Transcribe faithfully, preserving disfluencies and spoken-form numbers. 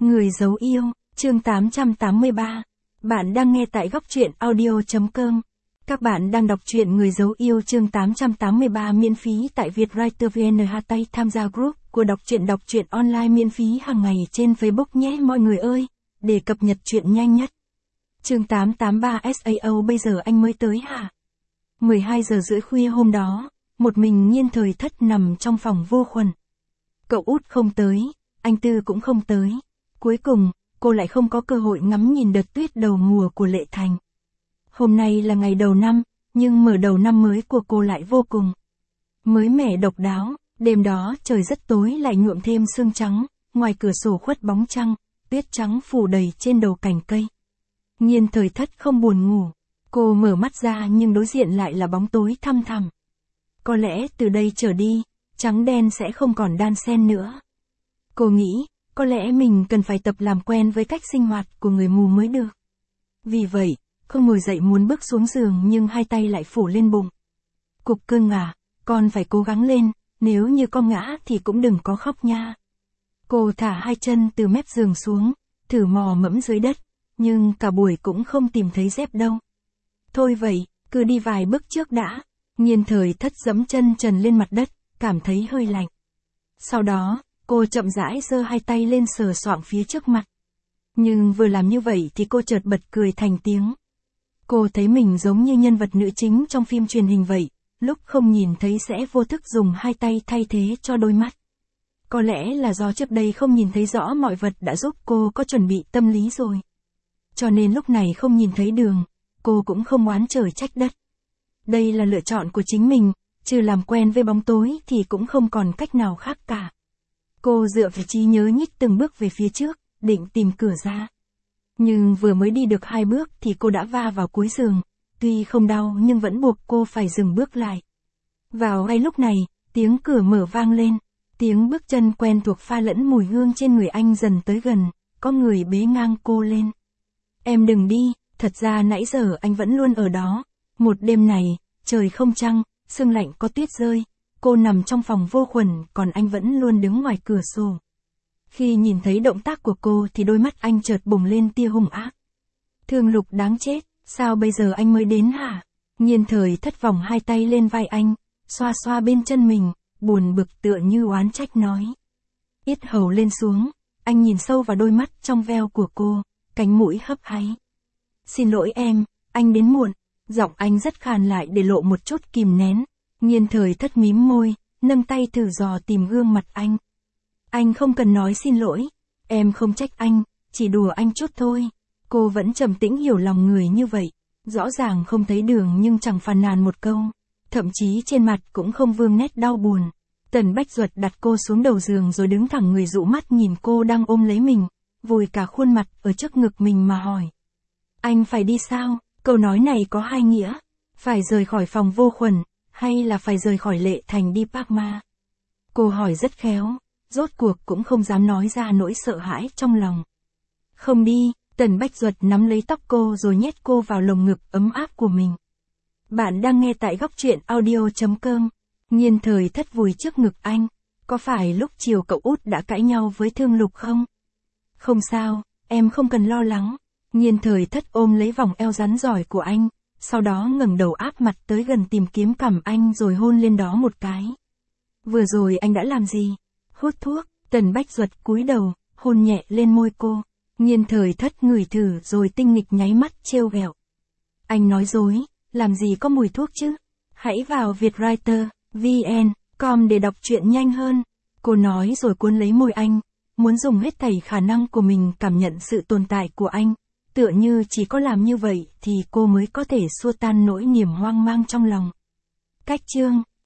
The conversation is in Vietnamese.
Người giấu yêu, chương tám trăm tám mươi ba. Bạn đang nghe tại góc truyện audio chấm com. Các bạn đang đọc truyện Người giấu yêu chương tám trăm tám mươi ba miễn phí tại Vietwriter vê en. Hashtag tham gia group của đọc truyện đọc truyện online miễn phí hàng ngày trên Facebook nhé mọi người ơi, để cập nhật truyện nhanh nhất. Chương tám trăm tám mươi ba sao bây giờ anh mới tới hả? mười hai giờ rưỡi khuya hôm đó, một mình Nhiên Thời Thất nằm trong phòng vô khuẩn. Cậu út không tới, anh Tư cũng không tới. Cuối cùng, cô lại không có cơ hội ngắm nhìn đợt tuyết đầu mùa của Lệ Thành. Hôm nay là ngày đầu năm, nhưng mở đầu năm mới của cô lại vô cùng mới mẻ độc đáo. Đêm đó trời rất tối lại nhuộm thêm sương trắng, ngoài cửa sổ khuất bóng trăng, tuyết trắng phủ đầy trên đầu cành cây. Nhiên Thời Thất không buồn ngủ. Cô mở mắt ra nhưng đối diện lại là bóng tối thăm thẳm. Có lẽ từ đây trở đi, trắng đen sẽ không còn đan xen nữa. Cô nghĩ, có lẽ mình cần phải tập làm quen với cách sinh hoạt của người mù mới được. Vì vậy, không ngồi dậy muốn bước xuống giường nhưng hai tay lại phủ lên bụng. Cục cưng à, con phải cố gắng lên, nếu như con ngã thì cũng đừng có khóc nha. Cô thả hai chân từ mép giường xuống, thử mò mẫm dưới đất, nhưng cả buổi cũng không tìm thấy dép đâu. Thôi vậy, cứ đi vài bước trước đã. Nhiên Thời Thất giẫm chân trần lên mặt đất, cảm thấy hơi lạnh. Sau đó, cô chậm rãi giơ hai tay lên sờ soạng phía trước mặt. Nhưng vừa làm như vậy thì cô chợt bật cười thành tiếng. Cô thấy mình giống như nhân vật nữ chính trong phim truyền hình vậy, lúc không nhìn thấy sẽ vô thức dùng hai tay thay thế cho đôi mắt. Có lẽ là do trước đây không nhìn thấy rõ mọi vật đã giúp cô có chuẩn bị tâm lý rồi. Cho nên lúc này không nhìn thấy đường, cô cũng không oán trời trách đất. Đây là lựa chọn của chính mình, trừ làm quen với bóng tối thì cũng không còn cách nào khác cả. Cô dựa vào trí nhớ nhích từng bước về phía trước, định tìm cửa ra. Nhưng vừa mới đi được hai bước thì cô đã va vào cuối giường, tuy không đau nhưng vẫn buộc cô phải dừng bước lại. Vào ngay lúc này, tiếng cửa mở vang lên, tiếng bước chân quen thuộc pha lẫn mùi hương trên người anh dần tới gần, có người bế ngang cô lên. Em đừng đi, thật ra nãy giờ anh vẫn luôn ở đó. Một đêm này, trời không trăng, sương lạnh có tuyết rơi. Cô nằm trong phòng vô khuẩn, còn anh vẫn luôn đứng ngoài cửa sổ. Khi nhìn thấy động tác của cô thì đôi mắt anh chợt bùng lên tia hung ác. Thương Lục đáng chết, sao bây giờ anh mới đến hả? Nhiên Thời Thất vòng hai tay lên vai anh, xoa xoa bên chân mình, buồn bực tựa như oán trách nói. Yết hầu lên xuống, anh nhìn sâu vào đôi mắt trong veo của cô, cánh mũi hấp háy. Xin lỗi em, anh đến muộn. Giọng anh rất khàn lại để lộ một chút kìm nén. Nhiên Thời Thất mím môi, nâng tay thử dò tìm gương mặt anh. Anh không cần nói xin lỗi, em không trách anh, chỉ đùa anh chút thôi. Cô vẫn trầm tĩnh hiểu lòng người như vậy, rõ ràng không thấy đường nhưng chẳng phàn nàn một câu, thậm chí trên mặt cũng không vương nét đau buồn. Tần Bách Duật đặt cô xuống đầu giường rồi đứng thẳng người dụ mắt nhìn cô đang ôm lấy mình, vùi cả khuôn mặt ở trước ngực mình mà hỏi. Anh phải đi sao? Câu nói này có hai nghĩa, phải rời khỏi phòng vô khuẩn, hay là phải rời khỏi Lệ Thành đi Park Ma? Cô hỏi rất khéo, rốt cuộc cũng không dám nói ra nỗi sợ hãi trong lòng. Không đi, Tần Bách Duật nắm lấy tóc cô rồi nhét cô vào lồng ngực ấm áp của mình. Bạn đang nghe tại góc truyện audio chấm com. Nhiên Thời Thất vùi trước ngực anh. Có phải lúc chiều cậu út đã cãi nhau với Thương Lục không? Không sao, em không cần lo lắng. Nhiên Thời Thất ôm lấy vòng eo rắn giỏi của anh, sau đó ngẩng đầu áp mặt tới gần tìm kiếm cằm anh rồi hôn lên đó một cái. Vừa rồi anh đã làm gì? Hút thuốc. Tần Bách Duật cúi đầu, hôn nhẹ lên môi cô. Nhiên Thời Thất ngửi thử rồi tinh nghịch nháy mắt trêu ghẹo. Anh nói dối, làm gì có mùi thuốc chứ? Hãy vào Vietwriter vê en com để đọc truyện nhanh hơn. Cô nói rồi cuốn lấy môi anh, muốn dùng hết thảy khả năng của mình cảm nhận sự tồn tại của anh. Tựa như chỉ có làm như vậy thì cô mới có thể xua tan nỗi niềm hoang mang trong lòng. Cách chương